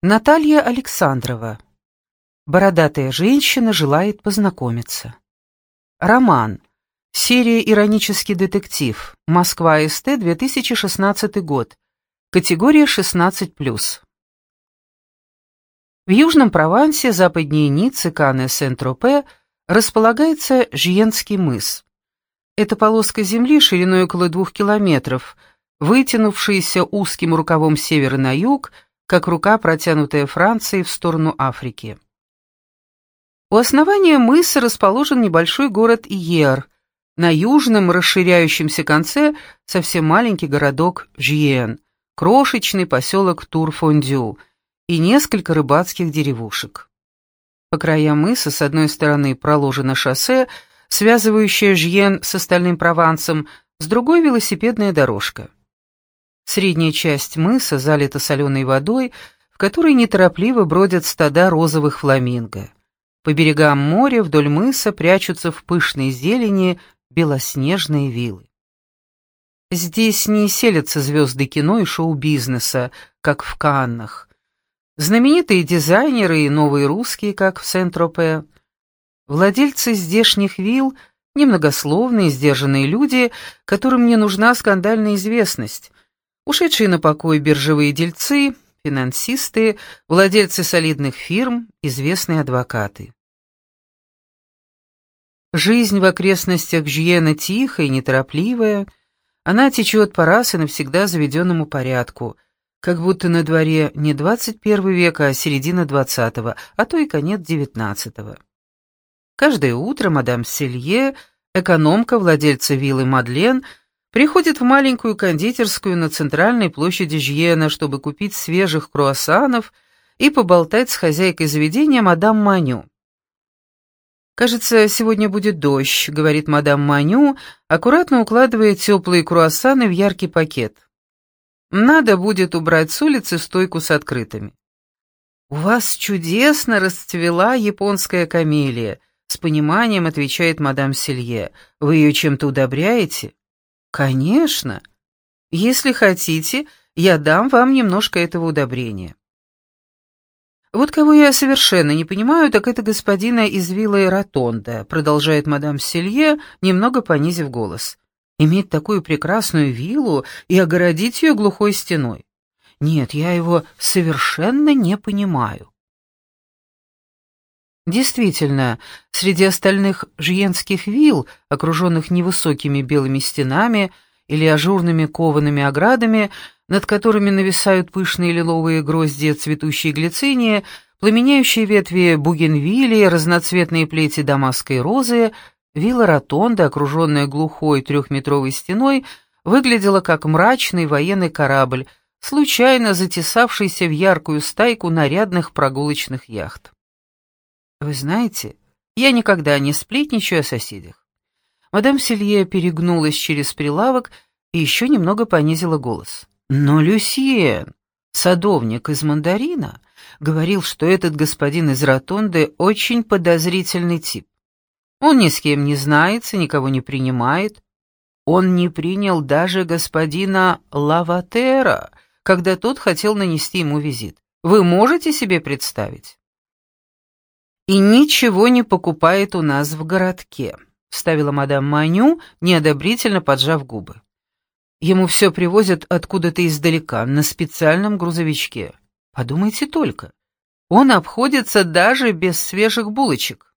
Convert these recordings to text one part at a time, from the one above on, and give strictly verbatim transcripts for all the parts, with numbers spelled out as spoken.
Наталья Александрова. Бородатая женщина желает познакомиться. Роман. Серия «Иронический детектив». Москва, СТ, две тысячи шестнадцатый год. Категория шестнадцать плюс. В Южном Провансе, западнее Ниццы, Канны, Сен-Тропе, располагается Жьенский мыс. Это полоска земли шириной около двух километров, вытянувшаяся узким рукавом с севера на юг, как рука, протянутая Францией в сторону Африки. У основания мыса расположен небольшой город Йер, на южном расширяющемся конце совсем маленький городок Жьен, крошечный поселок Тур-Фондю и несколько рыбацких деревушек. По краям мыса с одной стороны проложено шоссе, связывающее Жьен с остальным Провансом, с другой велосипедная дорожка. Средняя часть мыса залита соленой водой, в которой неторопливо бродят стада розовых фламинго. По берегам моря вдоль мыса прячутся в пышной зелени белоснежные виллы. Здесь не селятся звезды кино и шоу-бизнеса, как в Каннах. Знаменитые дизайнеры и новые русские, как в Сен-Тропе. Владельцы здешних вилл — немногословные, сдержанные люди, которым не нужна скандальная известность. Ушедшие на покой биржевые дельцы, финансисты, владельцы солидных фирм, известные адвокаты. Жизнь в окрестностях Жьена тихая и неторопливая, она течет по раз и навсегда заведенному порядку, как будто на дворе не двадцать первый век, а середина двадцатого, а то и конец девятнадцатого. Каждое утро мадам Селье, экономка владельца виллы Мадлен, приходит в маленькую кондитерскую на центральной площади Жьена, чтобы купить свежих круассанов и поболтать с хозяйкой заведения мадам Маню. «Кажется, сегодня будет дождь», — говорит мадам Маню, аккуратно укладывая теплые круассаны в яркий пакет. «Надо будет убрать с улицы стойку с открытыми». «У вас чудесно расцвела японская камелия», — с пониманием отвечает мадам Селье. «Вы ее чем-то удобряете?» «Конечно. Если хотите, я дам вам немножко этого удобрения». «Вот кого я совершенно не понимаю, так это господина из виллы Ротонда», продолжает мадам Селье, немного понизив голос. «Иметь такую прекрасную виллу и огородить ее глухой стеной. Нет, я его совершенно не понимаю». Действительно, среди остальных жьенских вилл, окруженных невысокими белыми стенами или ажурными коваными оградами, над которыми нависают пышные лиловые гроздья цветущей глицинии, пламенеющие ветви бугенвиллии, разноцветные плети дамасской розы, вилла Ротонда, окруженная глухой трехметровой стеной, выглядела как мрачный военный корабль, случайно затесавшийся в яркую стайку нарядных прогулочных яхт. Вы знаете, я никогда не сплетничаю о соседях. Мадам Селье перегнулась через прилавок и еще немного понизила голос. Но Люсьен, садовник из Мандарина, говорил, что этот господин из Ротонды очень подозрительный тип. Он ни с кем не знается, никого не принимает. Он не принял даже господина Лаватера, когда тот хотел нанести ему визит. Вы можете себе представить? «И ничего не покупает у нас в городке», — вставила мадам Маню, неодобрительно поджав губы. «Ему все привозят откуда-то издалека, на специальном грузовичке. Подумайте только, он обходится даже без свежих булочек».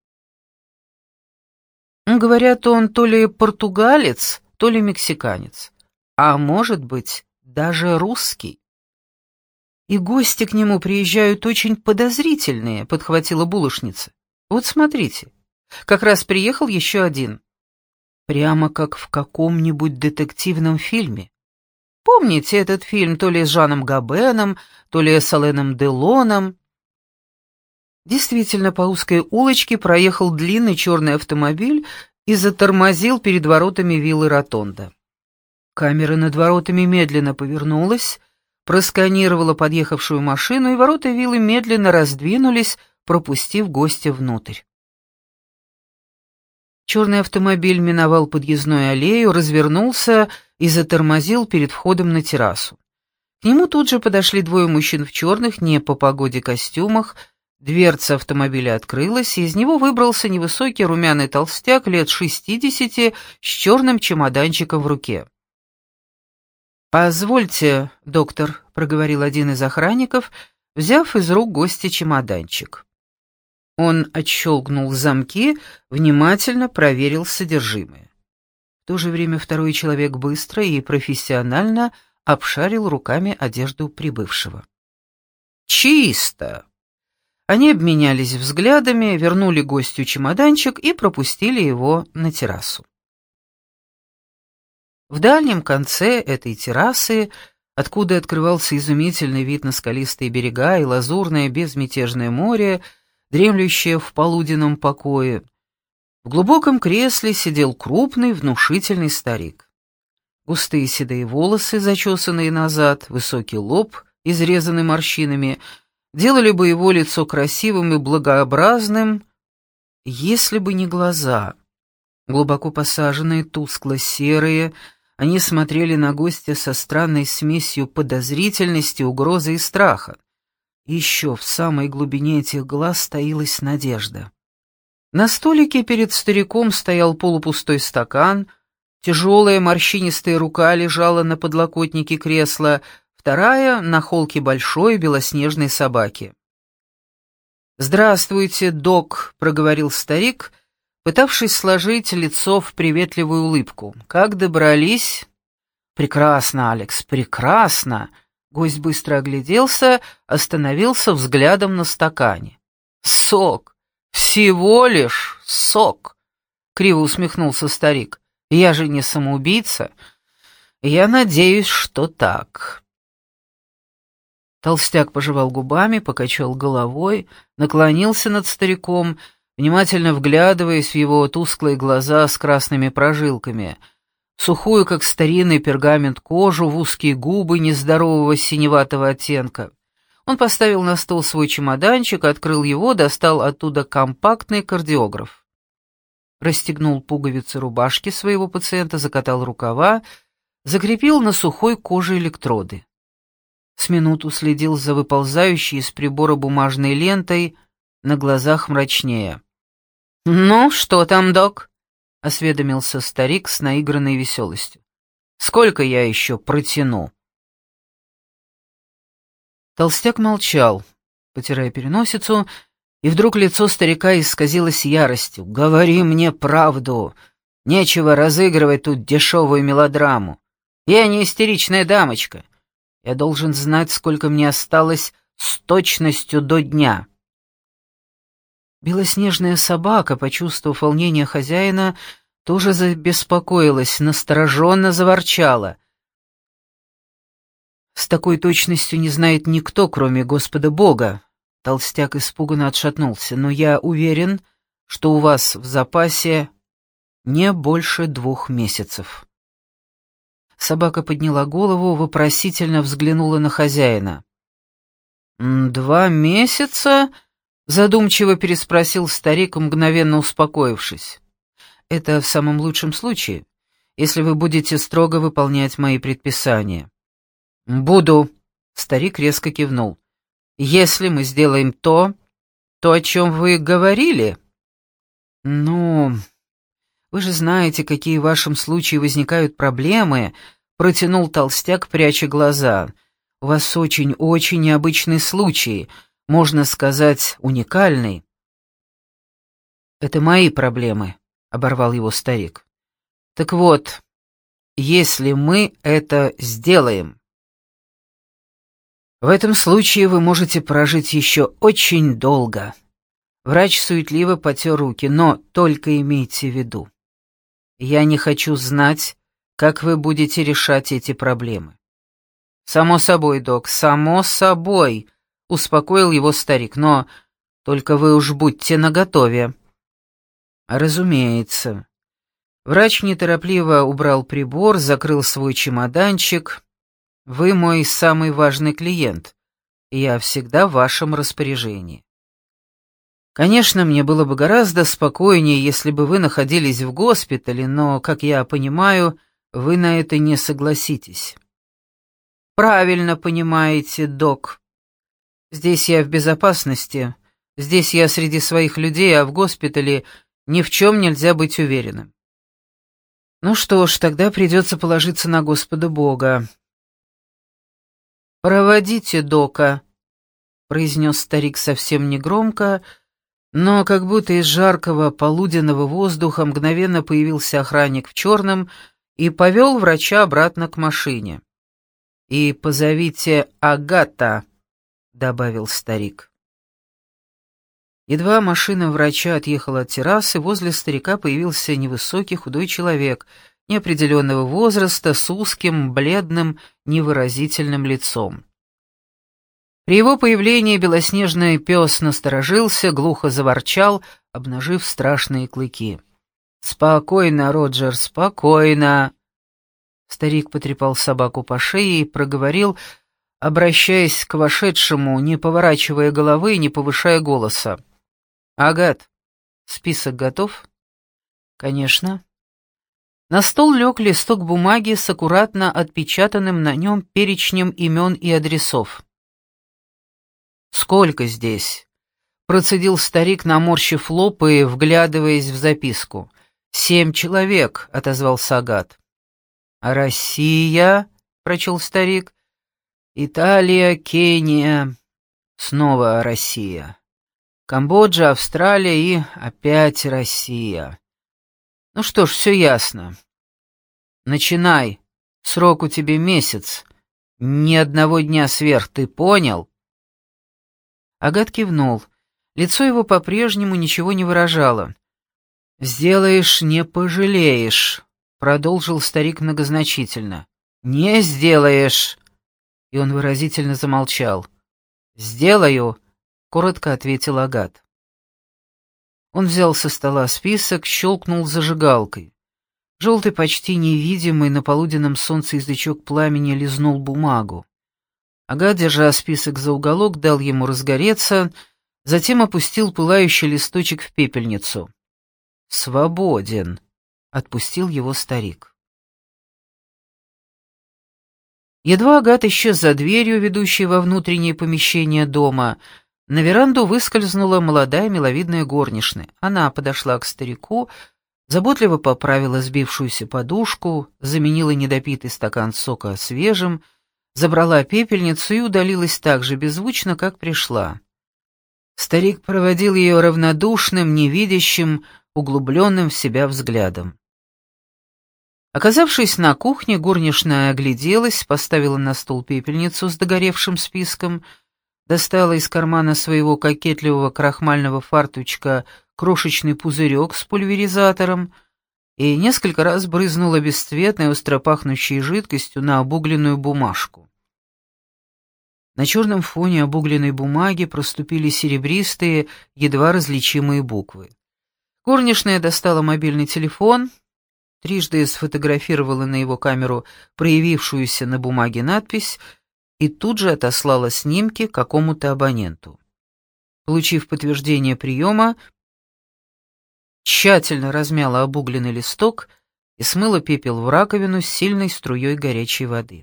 Говорят, он то ли португалец, то ли мексиканец, а может быть, даже русский. «И гости к нему приезжают очень подозрительные», — подхватила булочница. «Вот смотрите, как раз приехал еще один. Прямо как в каком-нибудь детективном фильме. Помните этот фильм то ли с Жаном Габеном, то ли с Аленом Делоном?» Действительно, по узкой улочке проехал длинный черный автомобиль и затормозил перед воротами виллы Ротонда. Камера над воротами медленно повернулась, просканировала подъехавшую машину, и ворота виллы медленно раздвинулись, пропустив гостя внутрь. Черный автомобиль миновал подъездную аллею, развернулся и затормозил перед входом на террасу. К нему тут же подошли двое мужчин в черных, не по погоде костюмах. Дверца автомобиля открылась, и из него выбрался невысокий румяный толстяк лет шестидесяти с черным чемоданчиком в руке. «Позвольте, доктор», — проговорил один из охранников, взяв из рук гостя чемоданчик. Он отщелкнул замки, внимательно проверил содержимое. В то же время второй человек быстро и профессионально обшарил руками одежду прибывшего. «Чисто!» Они обменялись взглядами, вернули гостю чемоданчик и пропустили его на террасу. В дальнем конце этой террасы, откуда открывался изумительный вид на скалистые берега и лазурное безмятежное море, дремлющее в полуденном покое, в глубоком кресле сидел крупный, внушительный старик. Густые седые волосы, зачесанные назад, высокий лоб, изрезанный морщинами, делали бы его лицо красивым и благообразным, если бы не глаза. Глубоко посаженные, тускло-серые, они смотрели на гостя со странной смесью подозрительности, угрозы и страха. Еще в самой глубине этих глаз таилась надежда. На столике перед стариком стоял полупустой стакан, тяжелая морщинистая рука лежала на подлокотнике кресла, вторая — на холке большой белоснежной собаки. «Здравствуйте, док», — проговорил старик, пытавшись сложить лицо в приветливую улыбку. «Как добрались?» «Прекрасно, Алекс, прекрасно!» Гость быстро огляделся, остановился взглядом на стакане. «Сок! Всего лишь сок!» — криво усмехнулся старик. «Я же не самоубийца. Я надеюсь, что так». Толстяк пожевал губами, покачал головой, наклонился над стариком, внимательно вглядываясь в его тусклые глаза с красными прожилками, сухую, как старинный пергамент, кожу, в узкие губы нездорового синеватого оттенка. Он поставил на стол свой чемоданчик, открыл его, достал оттуда компактный кардиограф. Расстегнул пуговицы рубашки своего пациента, закатал рукава, закрепил на сухой коже электроды. С минуту следил за выползающей из прибора бумажной лентой, на глазах мрачнее. «Ну, что там, док?» — осведомился старик с наигранной веселостью. «Сколько я еще протяну?» Толстяк молчал, потирая переносицу, и вдруг лицо старика исказилось яростью. «Говори мне правду! Нечего разыгрывать тут дешевую мелодраму. Я не истеричная дамочка. Я должен знать, сколько мне осталось с точностью до дня». Белоснежная собака, почувствовав волнение хозяина, тоже забеспокоилась, настороженно заворчала. «С такой точностью не знает никто, кроме Господа Бога». Толстяк испуганно отшатнулся. «Но я уверен, что у вас в запасе не больше двух месяцев». Собака подняла голову, вопросительно взглянула на хозяина. «Два месяца?» — задумчиво переспросил старик, мгновенно успокоившись. «Это в самом лучшем случае, если вы будете строго выполнять мои предписания». «Буду», — старик резко кивнул. «Если мы сделаем то, то, о чем вы говорили». «Ну, вы же знаете, какие в вашем случае возникают проблемы», — протянул толстяк, пряча глаза. «У вас очень-очень необычный случай, можно сказать, уникальный». «Это мои проблемы», — оборвал его старик. «Так вот, если мы это сделаем, в этом случае вы можете прожить еще очень долго». Врач суетливо потер руки. «Но только имейте в виду, я не хочу знать, как вы будете решать эти проблемы». «Само собой, док, само собой», — успокоил его старик. «Но только вы уж будьте наготове». «Разумеется». Врач неторопливо убрал прибор, закрыл свой чемоданчик. «Вы мой самый важный клиент, и я всегда в вашем распоряжении. Конечно, мне было бы гораздо спокойнее, если бы вы находились в госпитале, но, как я понимаю, вы на это не согласитесь». «Правильно понимаете, док. Здесь я в безопасности, здесь я среди своих людей, а в госпитале ни в чем нельзя быть уверенным. Ну что ж, тогда придется положиться на Господа Бога». «Проводите дока», — произнес старик совсем негромко, но как будто из жаркого полуденного воздуха мгновенно появился охранник в черном и повел врача обратно к машине. «И позовите Агата», — добавил старик. Едва машина врача отъехала от террасы, возле старика появился невысокий худой человек неопределенного возраста с узким, бледным, невыразительным лицом. При его появлении белоснежный пес насторожился, глухо заворчал, обнажив страшные клыки. «Спокойно, Роджер, спокойно!» Старик потрепал собаку по шее и проговорил, обращаясь к вошедшему, не поворачивая головы и не повышая голоса. «Агат, список готов?» «Конечно». На стол лег листок бумаги с аккуратно отпечатанным на нем перечнем имен и адресов. «Сколько здесь?» — процедил старик, наморщив лоб и вглядываясь в записку. «Семь человек», — отозвался Агат. «А Россия?» — прочел старик. «Италия, Кения, снова Россия. Камбоджа, Австралия и опять Россия. Ну что ж, все ясно. Начинай. Срок у тебя месяц. Ни одного дня сверх, ты понял?» Агат кивнул. Лицо его по-прежнему ничего не выражало. «Сделаешь, не пожалеешь», — продолжил старик многозначительно. «Не сделаешь!» И он выразительно замолчал. «Сделаю», — коротко ответил Агат. Он взял со стола список, щелкнул зажигалкой. Желтый, почти невидимый на полуденном солнце язычок пламени лизнул бумагу. Агат, держа список за уголок, дал ему разгореться, затем опустил пылающий листочек в пепельницу. «Свободен», — отпустил его старик. Едва Агат исчез за дверью, ведущей во внутреннее помещение дома, на веранду выскользнула молодая миловидная горничная. Она подошла к старику, заботливо поправила сбившуюся подушку, заменила недопитый стакан сока свежим, забрала пепельницу и удалилась так же беззвучно, как пришла. Старик проводил ее равнодушным, невидящим, углубленным в себя взглядом. Оказавшись на кухне, горничная огляделась, поставила на стол пепельницу с догоревшим списком, достала из кармана своего кокетливого крахмального фартучка крошечный пузырек с пульверизатором и несколько раз брызнула бесцветной, остро пахнущей жидкостью на обугленную бумажку. На черном фоне обугленной бумаги проступили серебристые, едва различимые буквы. Горничная достала мобильный телефон, трижды сфотографировала на его камеру проявившуюся на бумаге надпись и тут же отослала снимки какому-то абоненту. Получив подтверждение приема, тщательно размяла обугленный листок и смыла пепел в раковину с сильной струей горячей воды.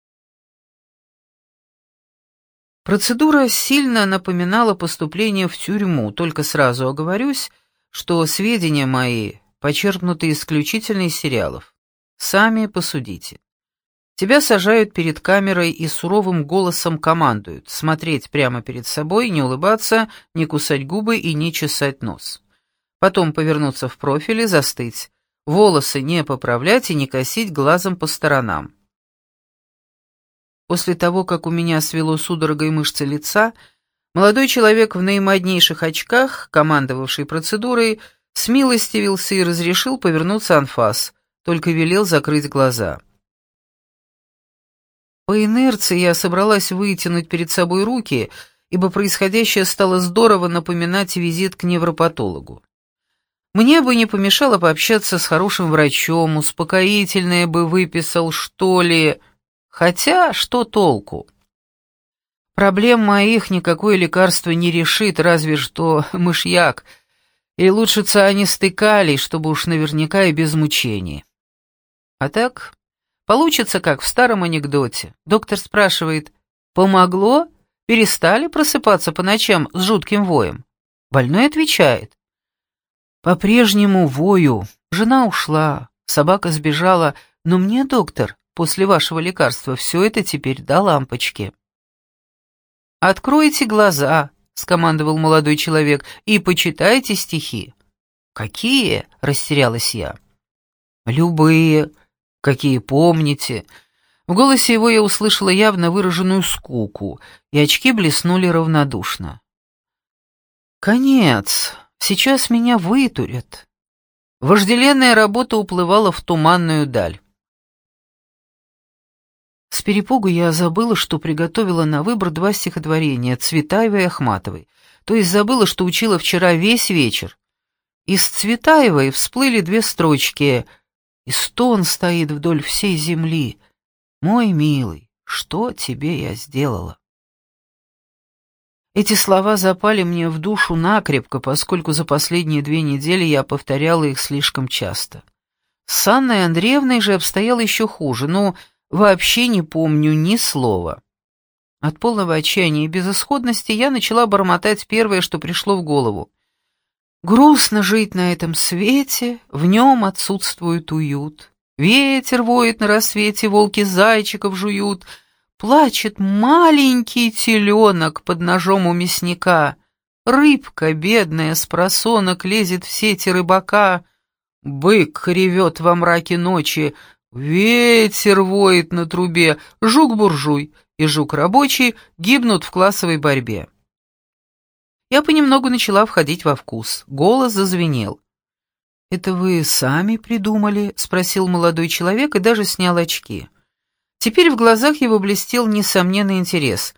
Процедура сильно напоминала поступление в тюрьму, только сразу оговорюсь, что сведения мои почерпнуты исключительно из сериалов. Сами посудите. Тебя сажают перед камерой и суровым голосом командуют смотреть прямо перед собой, не улыбаться, не кусать губы и не чесать нос. Потом повернуться в профиль и застыть, волосы не поправлять и не косить глазом по сторонам. После того, как у меня свело судорогой мышцы лица, молодой человек в наимоднейших очках, командовавший процедурой, смилостивился и разрешил повернуться анфас, только велел закрыть глаза. По инерции я собралась вытянуть перед собой руки, ибо происходящее стало здорово напоминать визит к невропатологу. Мне бы не помешало пообщаться с хорошим врачом, успокоительное бы выписал, что ли... Хотя, что толку? Проблем моих никакое лекарство не решит, разве что мышьяк, и лучше цианистый калий, чтобы уж наверняка и без мучений. А так, Получится, как в старом анекдоте. Доктор спрашивает: «Помогло? Перестали просыпаться по ночам с жутким воем?» Больной отвечает: «По-прежнему вою. Жена ушла, собака сбежала, но мне, доктор, после вашего лекарства все это теперь до лампочки». «Откройте глаза», — скомандовал молодой человек, — «и почитайте стихи». «Какие?» — растерялась я. «Любые, какие помните». В голосе его я услышала явно выраженную скуку, и очки блеснули равнодушно. «Конец. Сейчас меня вытурят». Вожделенная работа уплывала в туманную даль. С перепугу я забыла, что приготовила на выбор два стихотворения Цветаевой и Ахматовой, то есть забыла, что учила вчера весь вечер. Из Цветаевой всплыли две строчки: «И стон стоит вдоль всей земли. Мой милый, что тебе я сделала?» Эти слова запали мне в душу накрепко, поскольку за последние две недели я повторяла их слишком часто. С Анной Андреевной же обстояло еще хуже, но вообще не помню ни слова. От полного отчаяния и безысходности я начала бормотать первое, что пришло в голову. «Грустно жить на этом свете, в нем отсутствует уют. Ветер воет на рассвете, волки зайчиков жуют. Плачет маленький теленок под ножом у мясника. Рыбка, бедная, с просонок лезет в сети рыбака. Бык ревет во мраке ночи, ветер воет на трубе, жук-буржуй и жук-рабочий гибнут в классовой борьбе». Я понемногу начала входить во вкус. Голос зазвенел. «Это вы сами придумали?» — спросил молодой человек и даже снял очки. Теперь в глазах его блестел несомненный интерес.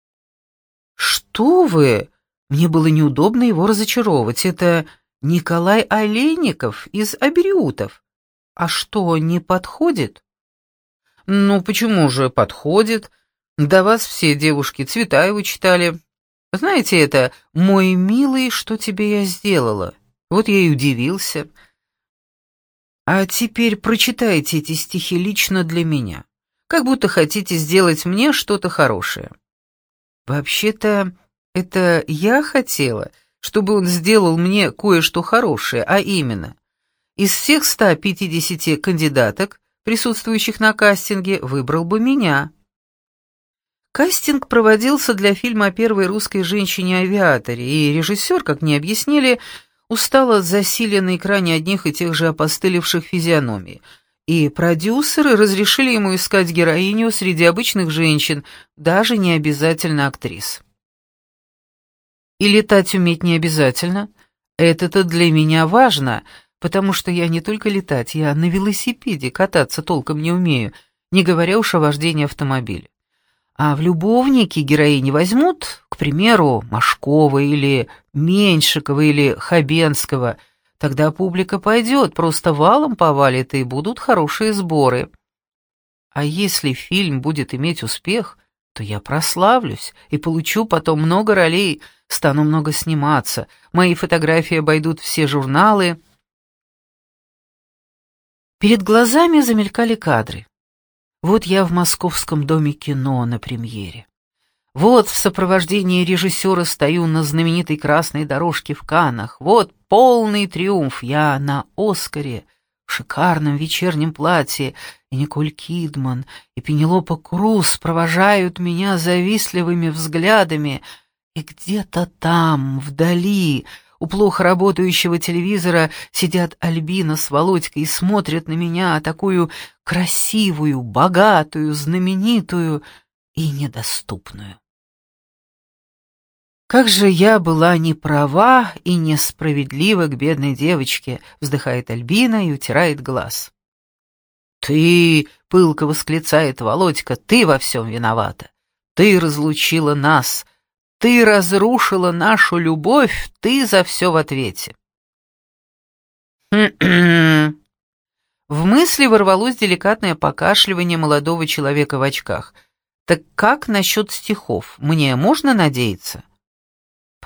«Что вы?» Мне было неудобно его разочаровывать. «Это Николай Олейников из Абериутов. А что, не подходит?» «Ну, почему же подходит? До вас все девушки Цветаеву читали. Знаете это «Мой милый, что тебе я сделала»? Вот я и удивился. А теперь прочитайте эти стихи лично для меня, как будто хотите сделать мне что-то хорошее». Вообще-то, это я хотела, чтобы он сделал мне кое-что хорошее, а именно, из всех ста пятидесяти кандидаток, присутствующих на кастинге, выбрал бы меня. Кастинг проводился для фильма о первой русской женщине-авиаторе, и режиссер, как мне объяснили, устал от засилия на экране одних и тех же опостылевших физиономий, и продюсеры разрешили ему искать героиню среди обычных женщин, даже не обязательно актрис. И летать уметь не обязательно. Это-то для меня важно, потому что я не только летать, я на велосипеде кататься толком не умею, не говоря уж о вождении автомобиля. А в любовники героини возьмут, к примеру, Машкова или Меньшикова или Хабенского. Тогда публика пойдет, просто валом повалит, и будут хорошие сборы. А если фильм будет иметь успех, то я прославлюсь и получу потом много ролей, стану много сниматься, мои фотографии обойдут все журналы. Перед глазами замелькали кадры. Вот я в Московском доме кино на премьере. Вот в сопровождении режиссера стою на знаменитой красной дорожке в Каннах. Вот полный триумф. Я на «Оскаре», в шикарном вечернем платье, и Николь Кидман, и Пенелопа Круз провожают меня завистливыми взглядами. И где-то там, вдали, у плохо работающего телевизора сидят Альбина с Володькой и смотрят на меня, такую красивую, богатую, знаменитую и недоступную. «Как же я была не права и несправедлива к бедной девочке», — вздыхает Альбина и утирает глаз. «Ты», — пылко восклицает Володька, — «ты во всем виновата. Ты разлучила нас. Ты разрушила нашу любовь, ты за все в ответе». В мысли ворвалось деликатное покашливание молодого человека в очках. «Так как насчет стихов? Мне можно надеяться?»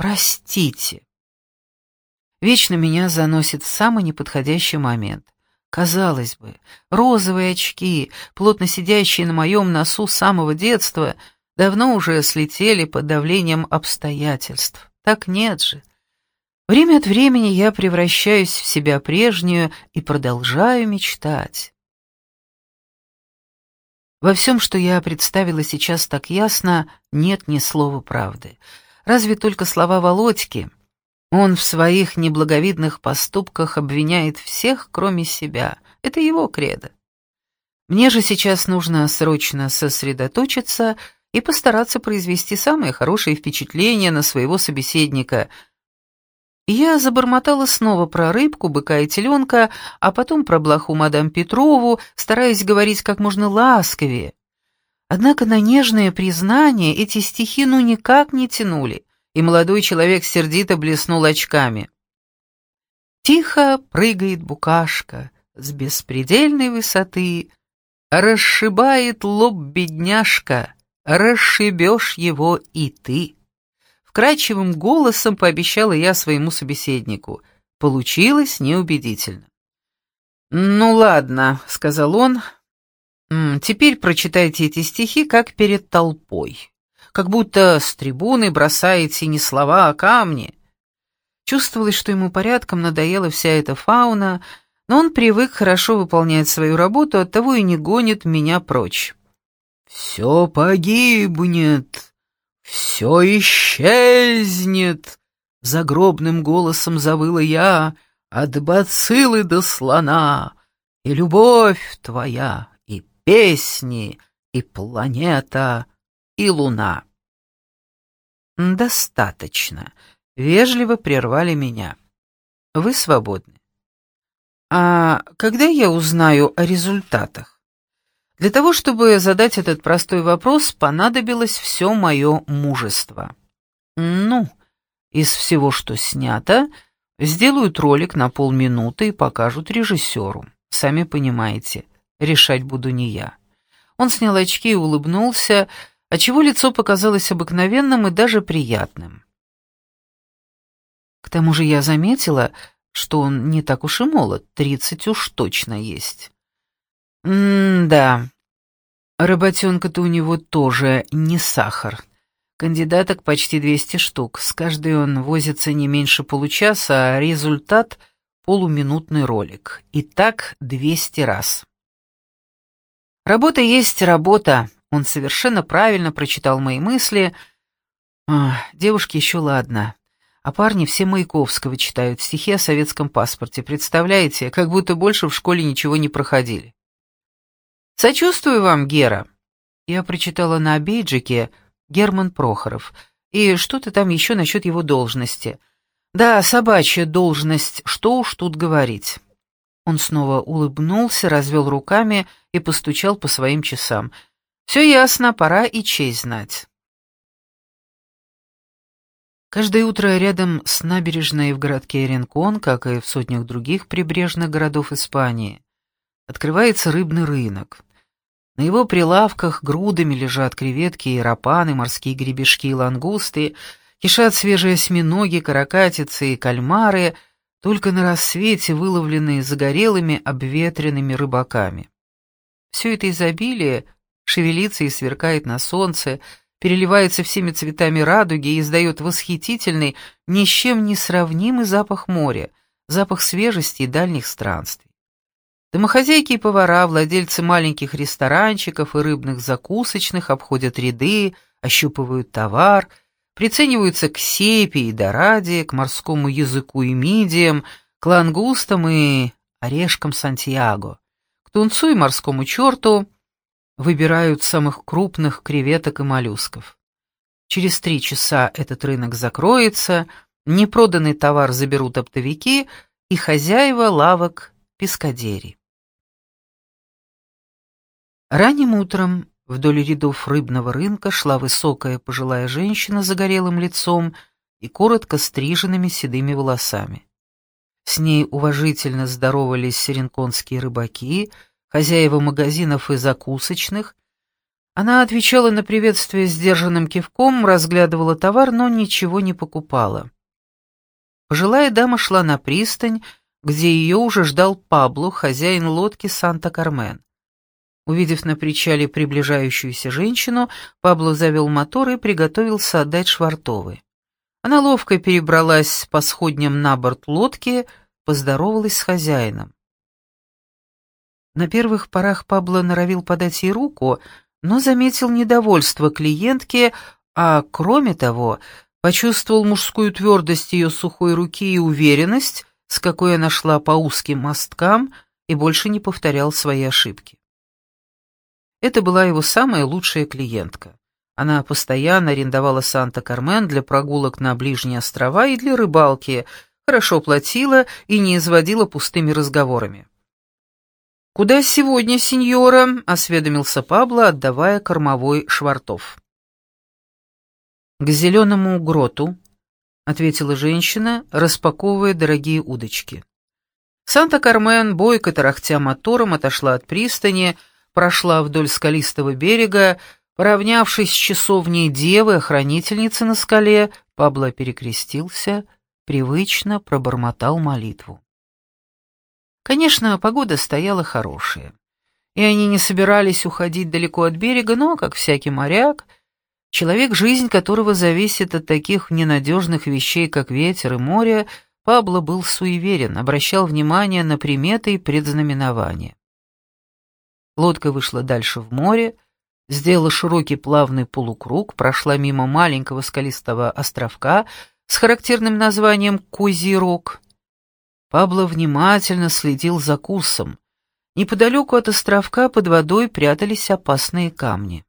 «Простите». Вечно меня заносит в самый неподходящий момент. Казалось бы, розовые очки, плотно сидящие на моем носу с самого детства, давно уже слетели под давлением обстоятельств. Так нет же. Время от времени я превращаюсь в себя прежнюю и продолжаю мечтать. Во всем, что я представила сейчас так ясно, нет ни слова правды. Разве только слова Володьки. Он в своих неблаговидных поступках обвиняет всех, кроме себя. Это его кредо. Мне же сейчас нужно срочно сосредоточиться и постараться произвести самое хорошее впечатление на своего собеседника. Я забормотала снова про рыбку, быка и теленка, а потом про блоху мадам Петрову, стараясь говорить как можно ласковее. Однако на нежное признание эти стихи ну никак не тянули, и молодой человек сердито блеснул очками. Тихо прыгает букашка с беспредельной высоты, расшибает лоб бедняжка, расшибешь его и ты. Вкрадчивым голосом пообещала я своему собеседнику. Получилось неубедительно. «Ну ладно», — сказал он, — «теперь прочитайте эти стихи как перед толпой. Как будто с трибуны бросаете не слова, а камни». Чувствовалось, что ему порядком надоела вся эта фауна, но он привык хорошо выполнять свою работу, оттого и не гонит меня прочь. «Все погибнет, все исчезнет», — загробным голосом завыла я, «от бациллы до слона, и любовь твоя, и песни, и планета, и луна». «Достаточно», — вежливо прервали меня. «Вы свободны». «А когда я узнаю о результатах?» Для того, чтобы задать этот простой вопрос, понадобилось все мое мужество. «Ну, из всего, что снято, сделают ролик на полминуты и покажут режиссеру. Сами понимаете, решать буду не я». Он снял очки и улыбнулся, отчего лицо показалось обыкновенным и даже приятным. К тому же я заметила, что он не так уж и молод, тридцать уж точно есть. М-да, работенка-то у него тоже не сахар. Кандидаток почти двести штук, с каждой он возится не меньше получаса, а результат — полуминутный ролик. И так двести раз. Работа есть работа, он совершенно правильно прочитал мои мысли. Ах, девушки еще ладно. А парни все Маяковского читают, стихи о советском паспорте. Представляете, как будто больше в школе ничего не проходили. «Сочувствую вам, Гера». Я прочитала на бейджике «Герман Прохоров». И что-то там еще насчет его должности. Да, собачья должность, что уж тут говорить. Он снова улыбнулся, развел руками и постучал по своим часам. «Все ясно, пора и честь знать». Каждое утро рядом с набережной в городке Ренкон, как и в сотнях других прибрежных городов Испании, открывается рыбный рынок. На его прилавках грудами лежат креветки и рапаны, морские гребешки и лангусты, кишат свежие осьминоги, каракатицы и кальмары, только на рассвете выловленные загорелыми обветренными рыбаками. Все это изобилие шевелится и сверкает на солнце, переливается всеми цветами радуги и издает восхитительный, ни с чем не сравнимый запах моря, запах свежести и дальних странствий. Домохозяйки и повара, владельцы маленьких ресторанчиков и рыбных закусочных обходят ряды, ощупывают товар, прицениваются к сепи и дораде, к морскому языку и мидиям, к лангустам и орешкам Сантьяго, к тунцу и морскому черту, выбирают самых крупных креветок и моллюсков. Через три часа этот рынок закроется, непроданный товар заберут оптовики и хозяева лавок пескадерий. Ранним утром вдоль рядов рыбного рынка шла высокая пожилая женщина с загорелым лицом и коротко стриженными седыми волосами. С ней уважительно здоровались ренконские рыбаки, хозяева магазинов и закусочных. Она отвечала на приветствие сдержанным кивком, разглядывала товар, но ничего не покупала. Пожилая дама шла на пристань, где ее уже ждал Пабло, хозяин лодки «Санта-Кармен». Увидев на причале приближающуюся женщину, Пабло завел мотор и приготовился отдать швартовы. Она ловко перебралась по сходням на борт лодки, поздоровалась с хозяином. На первых порах Пабло норовил подать ей руку, но заметил недовольство клиентки, а кроме того, почувствовал мужскую твердость ее сухой руки и уверенность, с какой она шла по узким мосткам, и больше не повторял свои ошибки. Это была его самая лучшая клиентка. Она постоянно арендовала Санта-Кармен для прогулок на ближние острова и для рыбалки, хорошо платила и не изводила пустыми разговорами. «Куда сегодня, сеньора?» — осведомился Пабло, отдавая кормовой швартов. «К зеленому гроту», — ответила женщина, распаковывая дорогие удочки. Санта-Кармен, бойко тарахтя мотором, отошла от пристани, прошла вдоль скалистого берега. Поравнявшись с часовней девы, охранительницы на скале, Пабло перекрестился, привычно пробормотал молитву. Конечно, погода стояла хорошая, и они не собирались уходить далеко от берега, но, как всякий моряк, человек, жизнь которого зависит от таких ненадежных вещей, как ветер и море, Пабло был суеверен, обращал внимание на приметы и предзнаменования. Лодка вышла дальше в море, сделала широкий плавный полукруг, прошла мимо маленького скалистого островка с характерным названием «Козий рог». Пабло внимательно следил за курсом. Неподалеку от островка под водой прятались опасные камни.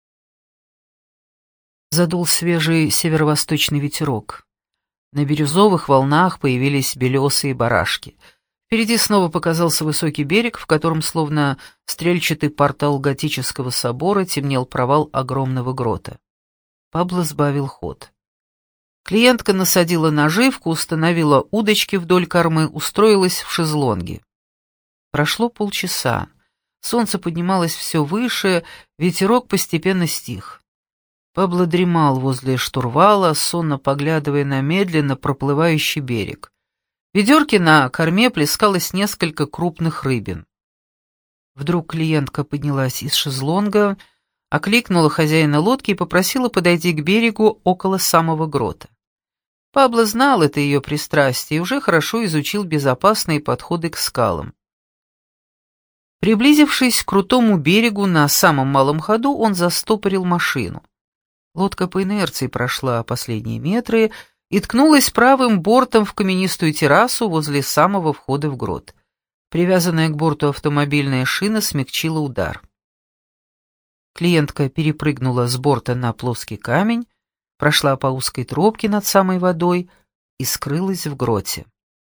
Задул свежий северо-восточный ветерок. На бирюзовых волнах появились белесые барашки. Впереди снова показался высокий берег, в котором, словно стрельчатый портал готического собора, темнел провал огромного грота. Пабло сбавил ход. Клиентка насадила наживку, установила удочки вдоль кормы, устроилась в шезлонге. Прошло полчаса. Солнце поднималось все выше, ветерок постепенно стих. Пабло дремал возле штурвала, сонно поглядывая на медленно проплывающий берег. В ведерке на корме плескалось несколько крупных рыбин. Вдруг клиентка поднялась из шезлонга, окликнула хозяина лодки и попросила подойти к берегу около самого грота. Пабло знал это ее пристрастие и уже хорошо изучил безопасные подходы к скалам. Приблизившись к крутому берегу на самом малом ходу, он застопорил машину. Лодка по инерции прошла последние метры и ткнулась правым бортом в каменистую террасу возле самого входа в грот. Привязанная к борту автомобильная шина смягчила удар. Клиентка перепрыгнула с борта на плоский камень, прошла по узкой тропке над самой водой и скрылась в гроте.